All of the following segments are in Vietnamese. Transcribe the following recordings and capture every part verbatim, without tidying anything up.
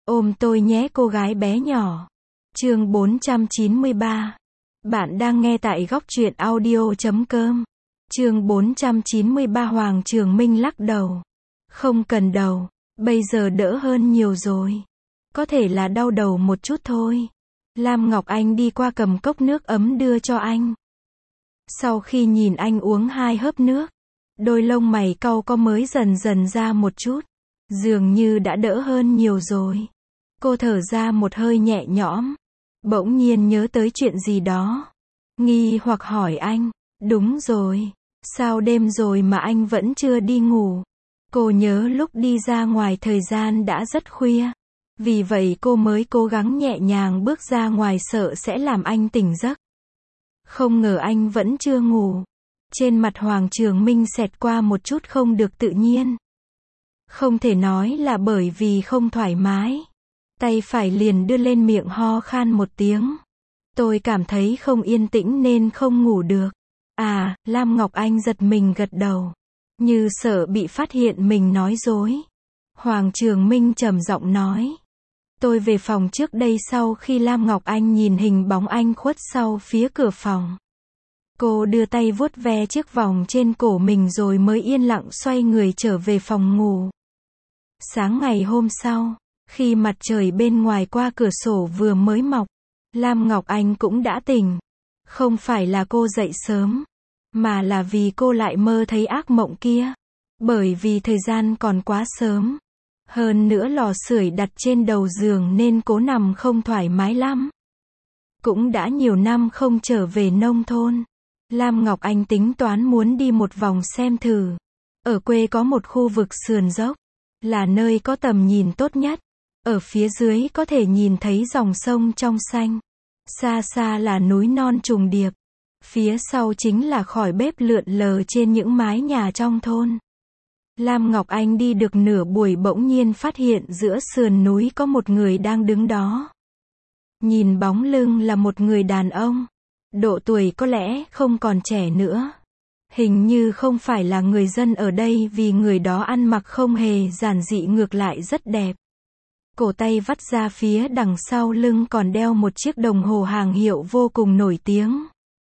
Ôm tôi nhé cô gái bé nhỏ. Chương bốn trăm chín mươi ba. Bạn đang nghe tại góc truyện audio chấm com. Chương bốn trăm chín mươi ba. Hoàng Trường Minh lắc đầu. Không cần đầu, bây giờ đỡ hơn nhiều rồi. Có thể là đau đầu một chút thôi. Lam Ngọc Anh đi qua cầm cốc nước ấm đưa cho anh. Sau khi nhìn anh uống hai hớp nước, đôi lông mày cau có mới dần dần ra một chút. Dường như đã đỡ hơn nhiều rồi. Cô thở ra một hơi nhẹ nhõm. Bỗng nhiên nhớ tới chuyện gì đó. Nghi hoặc hỏi anh. Đúng rồi. Sao đêm rồi mà anh vẫn chưa đi ngủ? Cô nhớ lúc đi ra ngoài thời gian đã rất khuya. Vì vậy cô mới cố gắng nhẹ nhàng bước ra ngoài sợ sẽ làm anh tỉnh giấc. Không ngờ anh vẫn chưa ngủ. Trên mặt Hoàng Trường Minh xẹt qua một chút không được tự nhiên. Không thể nói là bởi vì không thoải mái. Tay phải liền đưa lên miệng ho khan một tiếng. Tôi cảm thấy không yên tĩnh nên không ngủ được. À, Lam Ngọc Anh giật mình gật đầu. Như sợ bị phát hiện mình nói dối. Hoàng Trường Minh trầm giọng nói. Tôi về phòng trước đây sau khi Lam Ngọc Anh nhìn hình bóng anh khuất sau phía cửa phòng. Cô đưa tay vuốt ve chiếc vòng trên cổ mình rồi mới yên lặng xoay người trở về phòng ngủ. Sáng ngày hôm sau, khi mặt trời bên ngoài qua cửa sổ vừa mới mọc, Lam Ngọc Anh cũng đã tỉnh. Không phải là cô dậy sớm, mà là vì cô lại mơ thấy ác mộng kia. Bởi vì thời gian còn quá sớm. Hơn nữa lò sưởi đặt trên đầu giường nên cố nằm không thoải mái lắm. Cũng đã nhiều năm không trở về nông thôn. Lam Ngọc Anh tính toán muốn đi một vòng xem thử. Ở quê có một khu vực sườn dốc, là nơi có tầm nhìn tốt nhất. Ở phía dưới có thể nhìn thấy dòng sông trong xanh. Xa xa là núi non trùng điệp. Phía sau chính là khói bếp lượn lờ trên những mái nhà trong thôn. Lam Ngọc Anh đi được nửa buổi bỗng nhiên phát hiện giữa sườn núi có một người đang đứng đó. Nhìn bóng lưng là một người đàn ông. Độ tuổi có lẽ không còn trẻ nữa. Hình như không phải là người dân ở đây vì người đó ăn mặc không hề giản dị ngược lại rất đẹp. Cổ tay vắt ra phía đằng sau lưng còn đeo một chiếc đồng hồ hàng hiệu vô cùng nổi tiếng.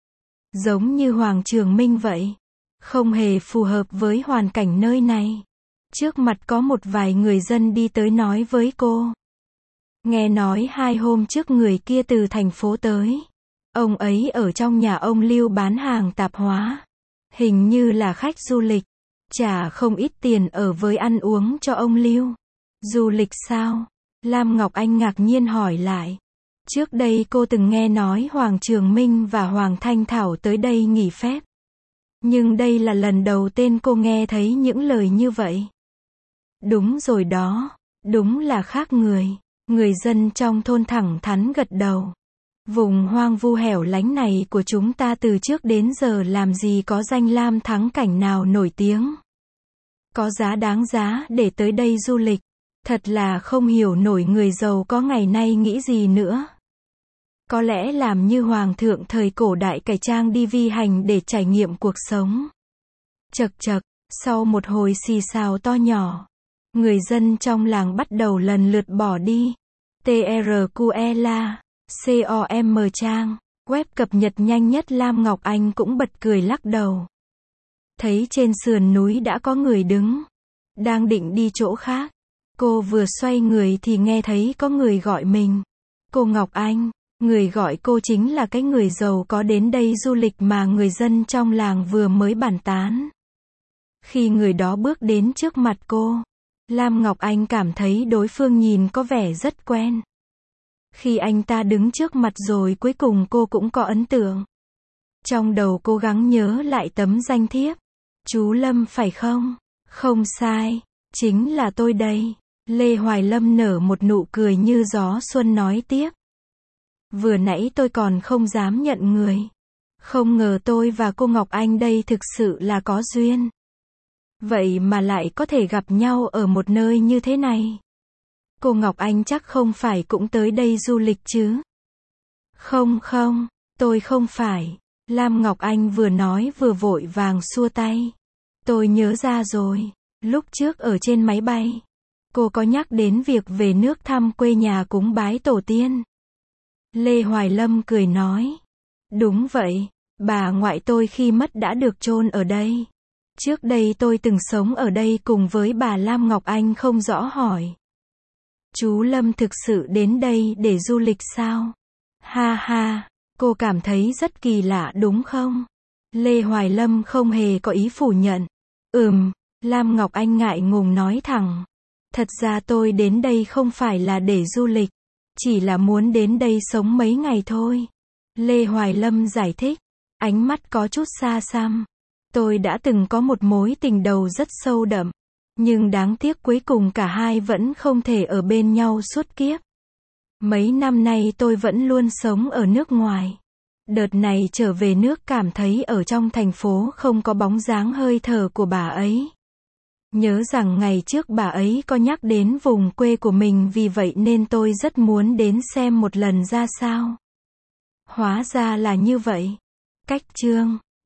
Giống như Hoàng Trường Minh vậy. Không hề phù hợp với hoàn cảnh nơi này. Trước mặt có một vài người dân đi tới nói với cô. Nghe nói hai hôm trước người kia từ thành phố tới. Ông ấy ở trong nhà ông Lưu bán hàng tạp hóa. Hình như là khách du lịch. Trả không ít tiền ở với ăn uống cho ông Lưu. Du lịch sao? Lam Ngọc Anh ngạc nhiên hỏi lại. Trước đây cô từng nghe nói Hoàng Trường Minh và Hoàng Thanh Thảo tới đây nghỉ phép. Nhưng đây là lần đầu tiên cô nghe thấy những lời như vậy. Đúng rồi đó, đúng là khác người. Người dân trong thôn thẳng thắn gật đầu. Vùng hoang vu hẻo lánh này của chúng ta từ trước đến giờ làm gì có danh lam thắng cảnh nào nổi tiếng. Có giá đáng giá để tới đây du lịch. Thật là không hiểu nổi người giàu có ngày nay nghĩ gì nữa. Có lẽ làm như hoàng thượng thời cổ đại cải trang đi vi hành để trải nghiệm cuộc sống. Chật chật, sau một hồi xì xào to nhỏ, người dân trong làng bắt đầu lần lượt bỏ đi. tê rờ quy e la, com trang, web cập nhật nhanh nhất. Lam Ngọc Anh cũng bật cười lắc đầu. Thấy trên sườn núi đã có người đứng, đang định đi chỗ khác. Cô vừa xoay người thì nghe thấy có người gọi mình. Cô Ngọc Anh. Người gọi cô chính là cái người giàu có đến đây du lịch mà người dân trong làng vừa mới bàn tán. Khi người đó bước đến trước mặt cô, Lam Ngọc Anh cảm thấy đối phương nhìn có vẻ rất quen. Khi anh ta đứng trước mặt rồi cuối cùng cô cũng có ấn tượng. Trong đầu cố gắng nhớ lại tấm danh thiếp. Chú Lâm phải không? Không sai, chính là tôi đây. Lê Hoài Lâm nở một nụ cười như gió xuân nói tiếp. Vừa nãy tôi còn không dám nhận người. Không ngờ tôi và cô Ngọc Anh đây thực sự là có duyên. Vậy mà lại có thể gặp nhau ở một nơi như thế này. Cô Ngọc Anh chắc không phải cũng tới đây du lịch chứ? Không không, tôi không phải. Lam Ngọc Anh vừa nói vừa vội vàng xua tay. Tôi nhớ ra rồi. Lúc trước ở trên máy bay, cô có nhắc đến việc về nước thăm quê nhà cúng bái tổ tiên. Lê Hoài Lâm cười nói. Đúng vậy, bà ngoại tôi khi mất đã được chôn ở đây. Trước đây tôi từng sống ở đây cùng với bà Lam Ngọc Anh không rõ hỏi. Chú Lâm thực sự đến đây để du lịch sao? Ha ha, cô cảm thấy rất kỳ lạ đúng không? Lê Hoài Lâm không hề có ý phủ nhận. Ừm, Lam Ngọc Anh ngại ngùng nói thẳng. Thật ra tôi đến đây không phải là để du lịch, chỉ là muốn đến đây sống mấy ngày thôi. Lê Hoài Lâm giải thích, ánh mắt có chút xa xăm. Tôi đã từng có một mối tình đầu rất sâu đậm, nhưng đáng tiếc cuối cùng cả hai vẫn không thể ở bên nhau suốt kiếp. Mấy năm nay tôi vẫn luôn sống ở nước ngoài. Đợt này trở về nước cảm thấy ở trong thành phố không có bóng dáng hơi thở của bà ấy. Nhớ rằng ngày trước bà ấy có nhắc đến vùng quê của mình, vì vậy nên tôi rất muốn đến xem một lần ra sao. Hóa ra là như vậy. Cách chương